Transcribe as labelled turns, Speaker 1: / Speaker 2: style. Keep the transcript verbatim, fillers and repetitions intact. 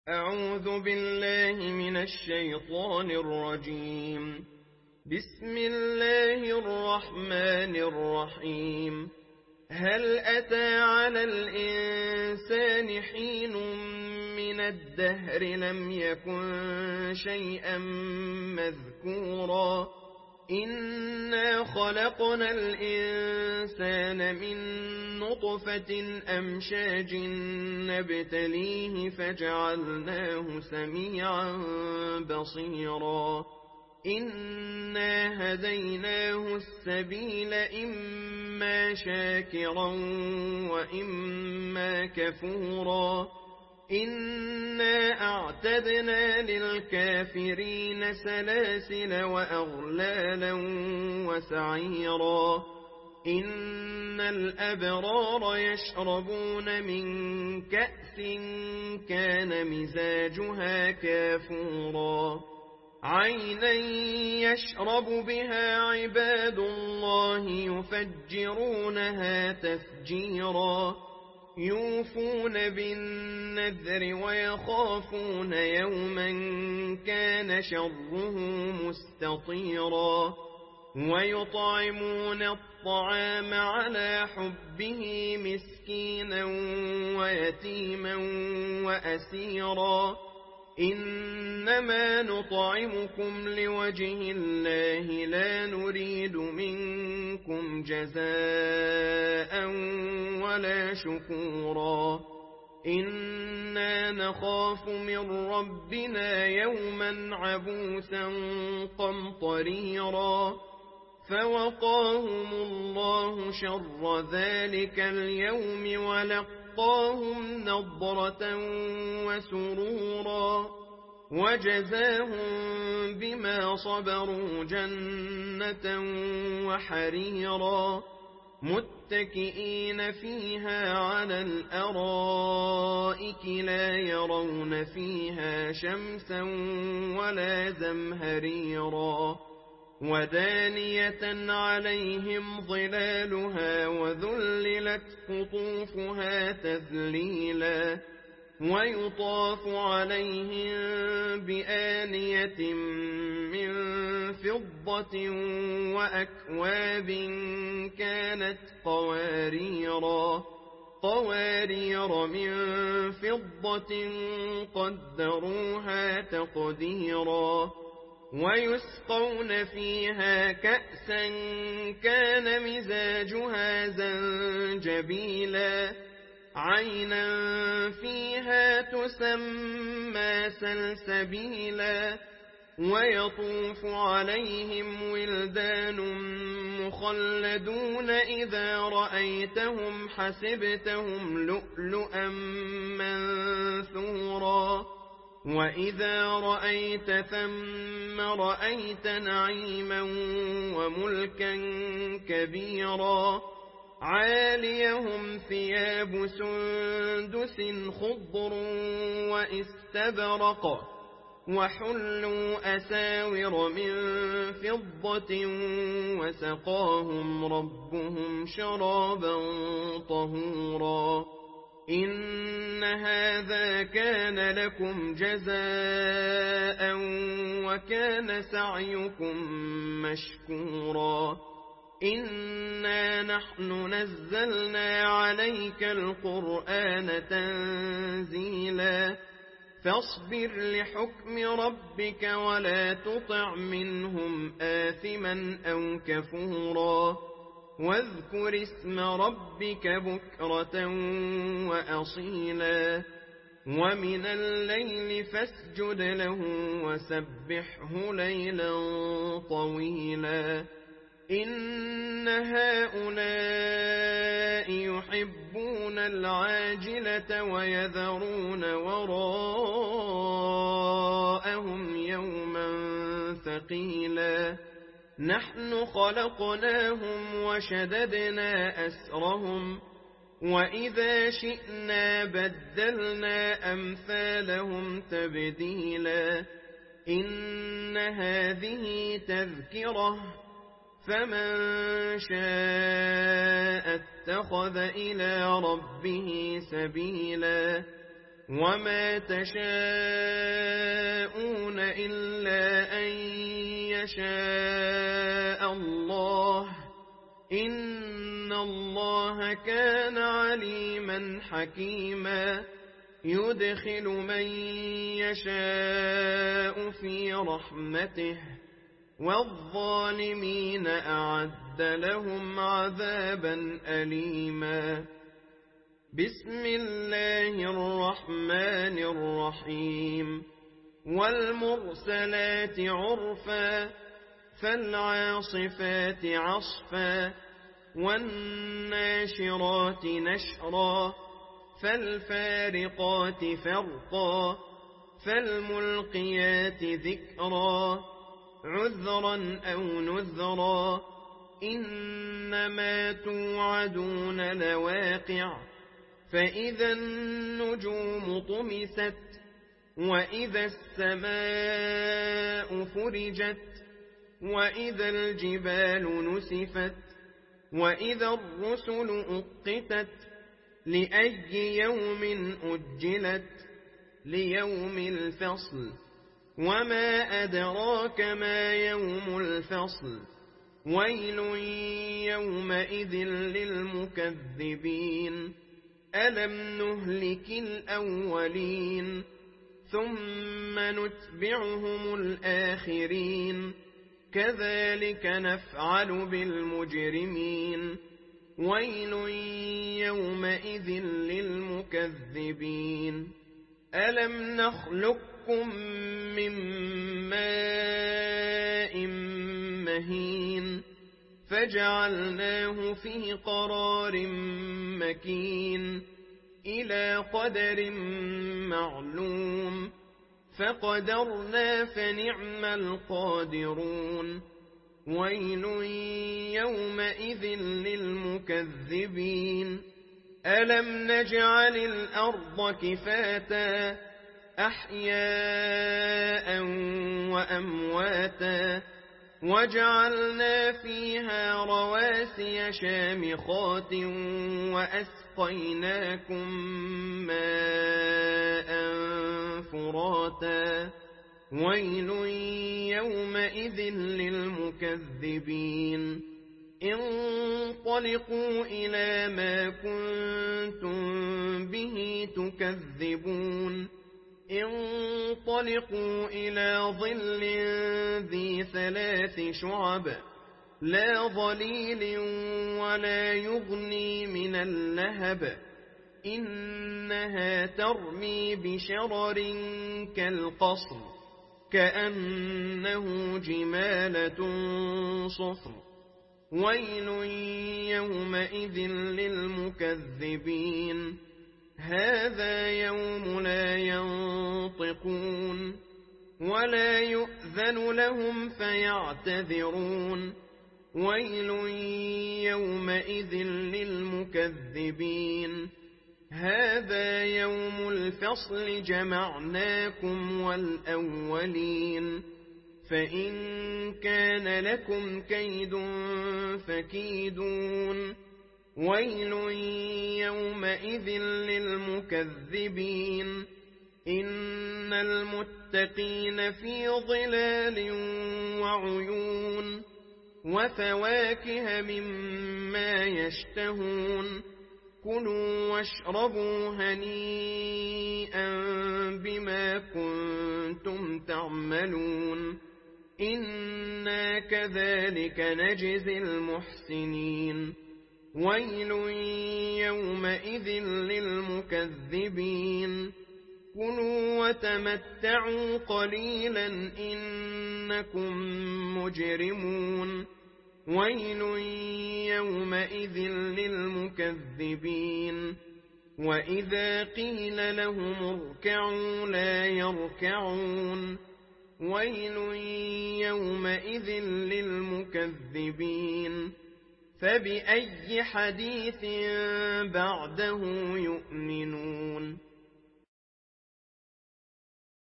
Speaker 1: أعوذ بالله من الشيطان الرجيم. بسم الله الرحمن الرحيم. هل أتى على الإنسان حين من الدهر لم يكن شيئا مذكورا إنا خلقنا الإنسان من نطفة أمشاج نبتليه فجعلناه سميعا بصيرا إنا هديناه السبيل إما شاكرا وإما كفورا إنا أعتدنا للكافرين سلاسل وأغلالا وسعيرا إن الأبرار يشربون من كأس كان مزاجها كافورا عينا يشرب بها عباد الله يفجرونها تفجيرا يوفون بالنذر ويخافون يوما كان شره مستطيرا ويطعمون الطعام على حبه مسكينا ويتيما وأسيرا إنما نطعمكم لوجه الله لا نريد منكم جزاء ولا شكورا إنا نخاف من ربنا يوما عبوسا قمطريرا فوقاهم الله شر ذلك اليوم ولقاهم نضرة وسرورا وجزاهم بما صبروا جنة وحريرا متكئين فيها على الأرائك لا يرون فيها شمسا ولا زمهريرا ودانية عليهم ظلالها وذللت قطوفها تذليلا ويطاف عليهم بآنية من فضة وأكواب كانت قواريرا قوارير من فضة قدروها تقديرا ويسقون فيها كأسا كان مزاجها زنجبيلا عينا فيها تسمى سلسبيلا ويطوف عليهم ولدان مخلدون إذا رأيتهم حسبتهم لؤلؤا منثورا وإذا رأيت ثم رأيت نعيما وملكا كبيرا عاليهم ثياب سندس خضر واستبرق وحلوا أساور من فضة وسقاهم ربهم شرابا طهورا إن هذا كان لكم جزاء وكان سعيكم مشكورا إنا نحن نزلنا عليك القرآن تنزيلا فاصبر لحكم ربك ولا تطع منهم آثما أو كفورا واذكر اسم ربك بكرة وأصيلا ومن الليل فاسجد له وسبحه ليلا طويلا إن هؤلاء يحبون العاجلة ويذرون وراءهم يوما ثقيلا نحن خلقناهم وشددنا أسرهم وإذا شئنا بدلنا أمثالهم تبديلا إن هذه تذكرة فمن شاء اتخذ إلى ربه سبيلا وما تشاءون إلا أن يشاء الله إن الله كان عليما حكيما يدخل من يشاء في رحمته والظالمين أعد لهم عذابا أليما بسم الله الرحمن الرحيم والمرسلات عرفا فالعاصفات عصفا والناشرات نشرا فالفارقات فرقا فالملقيات ذكرا عذرا أو نذرا إنما توعدون لواقع فإذا النجوم طمست وإذا السماء فرجت وإذا الجبال نسفت وإذا الرسل أقتت لأي يوم أجلت ليوم الفصل وما أدراك ما يوم الفصل ويل يومئذ للمكذبين ألم نهلك الأولين ثم نتبعهم الآخرين كذلك نفعل بالمجرمين ويل يومئذ للمكذبين ألم نخلقكم من ماء مهين فجعلناه في قرار مكين إلى قدر معلوم فقدرنا فنعم القادرون ويل يومئذ للمكذبين ألم نجعل الأرض كفاتا أحياء وأمواتا وجعلنا فيها رواسي شامخات وأسقيناكم ماء فراتا ويل يومئذ للمكذبين انطلقوا إلى ما كنتم به تكذبون انطلقوا إلى ظل ذي ثلاث شعب لا ظليل ولا يغني من اللهب إنها ترمي بشرر كالقصر كأنه جمالة صفر ويل يومئذ للمكذبين هذا يوم لا ينطقون ولا يؤذن لهم فيعتذرون ويل يومئذ للمكذبين هذا يوم الفصل جمعناكم والأولين فإن كان لكم كيد فكيدون ويل يومئذ للمكذبين إن المتقين في ظلال وعيون وفواكه مما يشتهون كلوا واشربوا هنيئا بما كنتم تعملون إنا كذلك نجزي المحسنين ويل يومئذ للمكذبين كلوا وتمتعوا قليلا إنكم مجرمون ويل يومئذ للمكذبين وإذا قيل لهم اركعوا لا يركعون ويل يومئذ للمكذبين فبأي حديث بعده يؤمنون